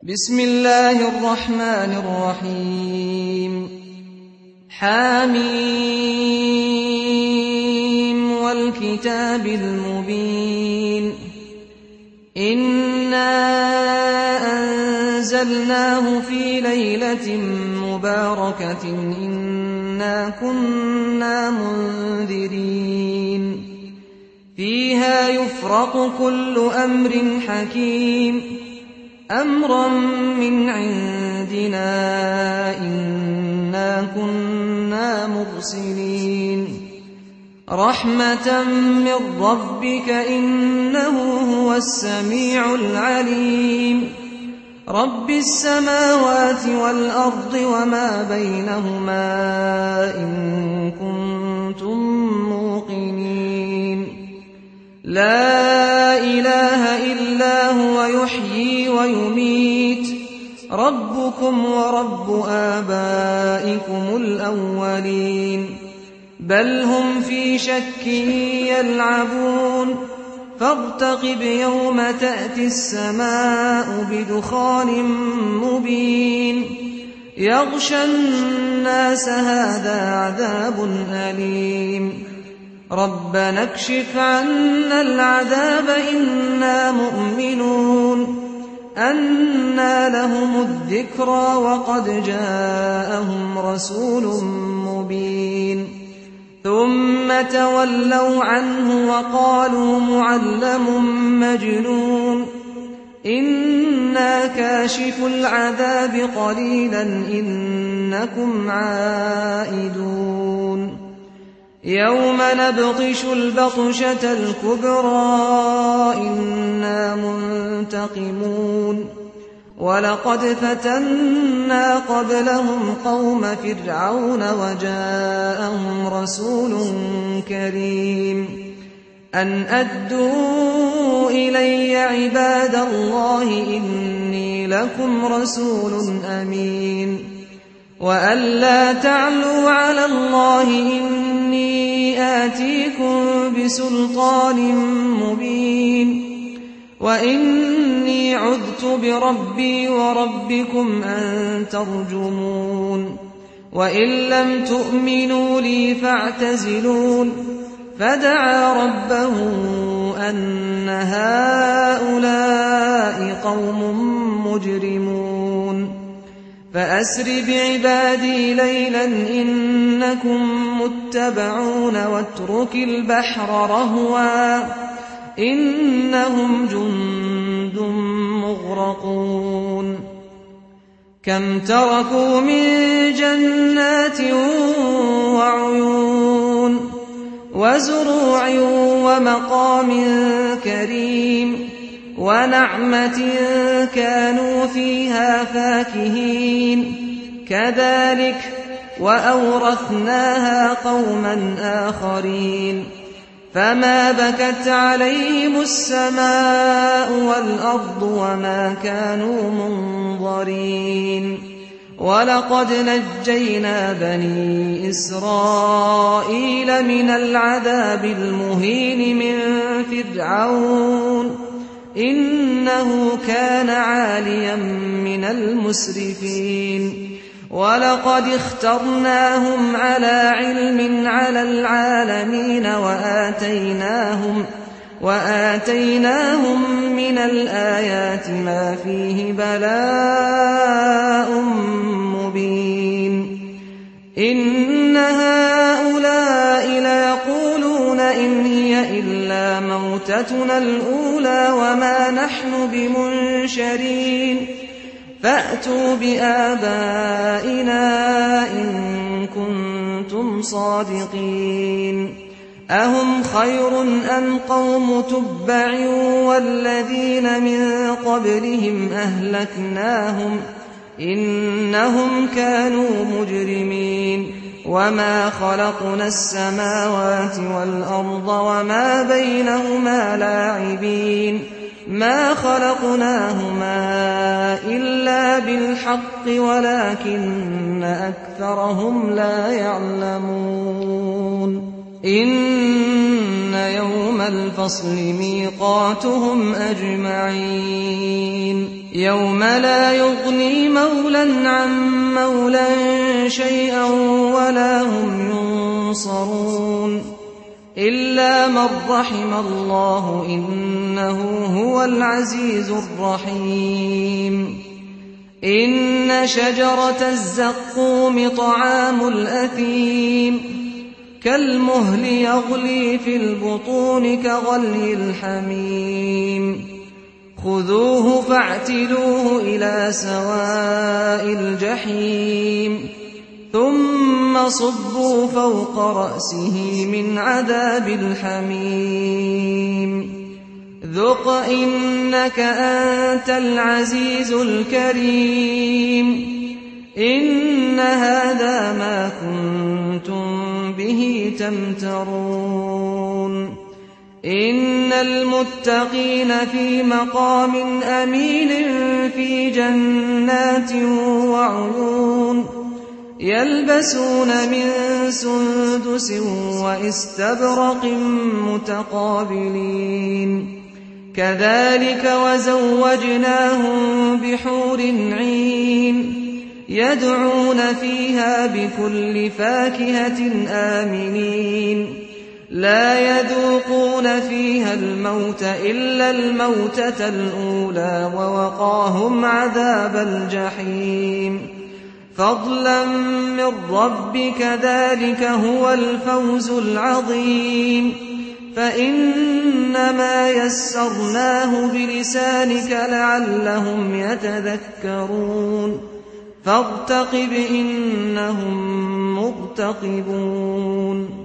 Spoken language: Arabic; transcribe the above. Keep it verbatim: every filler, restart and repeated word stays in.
بسم الله الرحمن الرحيم حميم والكتاب المبين إنا أنزلناه في ليلة مباركة إنا كنا منذرين فيها يفرق كل أمر حكيم أمرا من عندنا إنا كنا مرسلين رحمة من ربك إنه هو السميع العليم رب السماوات والأرض وما بينهما إن كنتم موقنين لا إله إلا هو يحيي ويميت ربكم ورب آبائكم الأولين بل هم في شك يلعبون فارتقب يوم تأتي السماء بدخان مبين يغشى الناس هذا عذاب أليم ربنا اكشف عنا العذاب إنا مؤمنون أنى لهم الذكرى وقد جاءهم رسول مبين ثم تولوا عنه وقالوا معلم مجنون إنا كاشف العذاب قليلا إنكم عائدون يوم نبطش البطشة الكبرى إنا منتقمون ولقد فتنا قبلهم قوم فرعون وجاءهم رسول كريم أن أدوا إلي عباد الله إني لكم رسول أمين وأن لا تعلوا على الله إني آتيكم بسلطان مبين وإني عذت بربي وربكم أن ترجمون وإن لم تؤمنوا لي فاعتزلون فدعا ربه أن هؤلاء قوم مجرمون فأسر بعبادي ليلا إنكم متبعون واترك البحر رهوا إنهم جند مغرقون كم تركوا من جنات وعيون وزروع ومقام كريم ونعمة كانوا فيها فاكهين كذلك وأورثناها قوما آخرين فما بكت عليهم السماء والأرض وما كانوا منظرين ولقد نجينا بني إسرائيل من العذاب المهين من فرعون إنه كان عاليا من المسرفين ولقد اخترناهم على علم على العالمين وآتيناهم, وآتيناهم من الآيات ما فيه بلاء مبين إن هؤلاء ليقولون إن هي إلا موتتنا الأولى وما نحن بمنشرين فأتوا بآبائنا إن كنتم صادقين أهم خير أم قوم تبع والذين من قبلهم أهلكناهم إنهم كانوا مجرمين وما خلقنا السماوات والأرض وما بينهما لاعبين ما خلقناهما إلا بالحق ولكن أكثرهم لا يعلمون إن يوم الفصل ميقاتهم أجمعين يوم لا يغني مولى عن مولى شيئا ولا هم ينصرون إلا من رحم الله إنه هو العزيز الرحيم إن شجرة الزقوم طعام الأثيم كالمهل يغلي في البطون كغلي الحميم خذوه فاعتلوه إلى سواء الجحيم ثم صبوا فوق رأسه من عذاب الحميم ذق إنك أنت العزيز الكريم إن هذا ما كنتم به تمترون إن المتقين في مقام أمين في جنات وعيون يلبسون من سندس وإستبرق متقابلين كذلك وزوجناهم بحور عين يدعون فيها بكل فاكهة آمنين لا يذوقون فيها الموت إلا الموتة الأولى ووقاهم عذاب الجحيم فضلا من ربك ذلك هو الفوز العظيم فإنما يسرناه بلسانك لعلهم يتذكرون فارتقب إنهم مرتقبون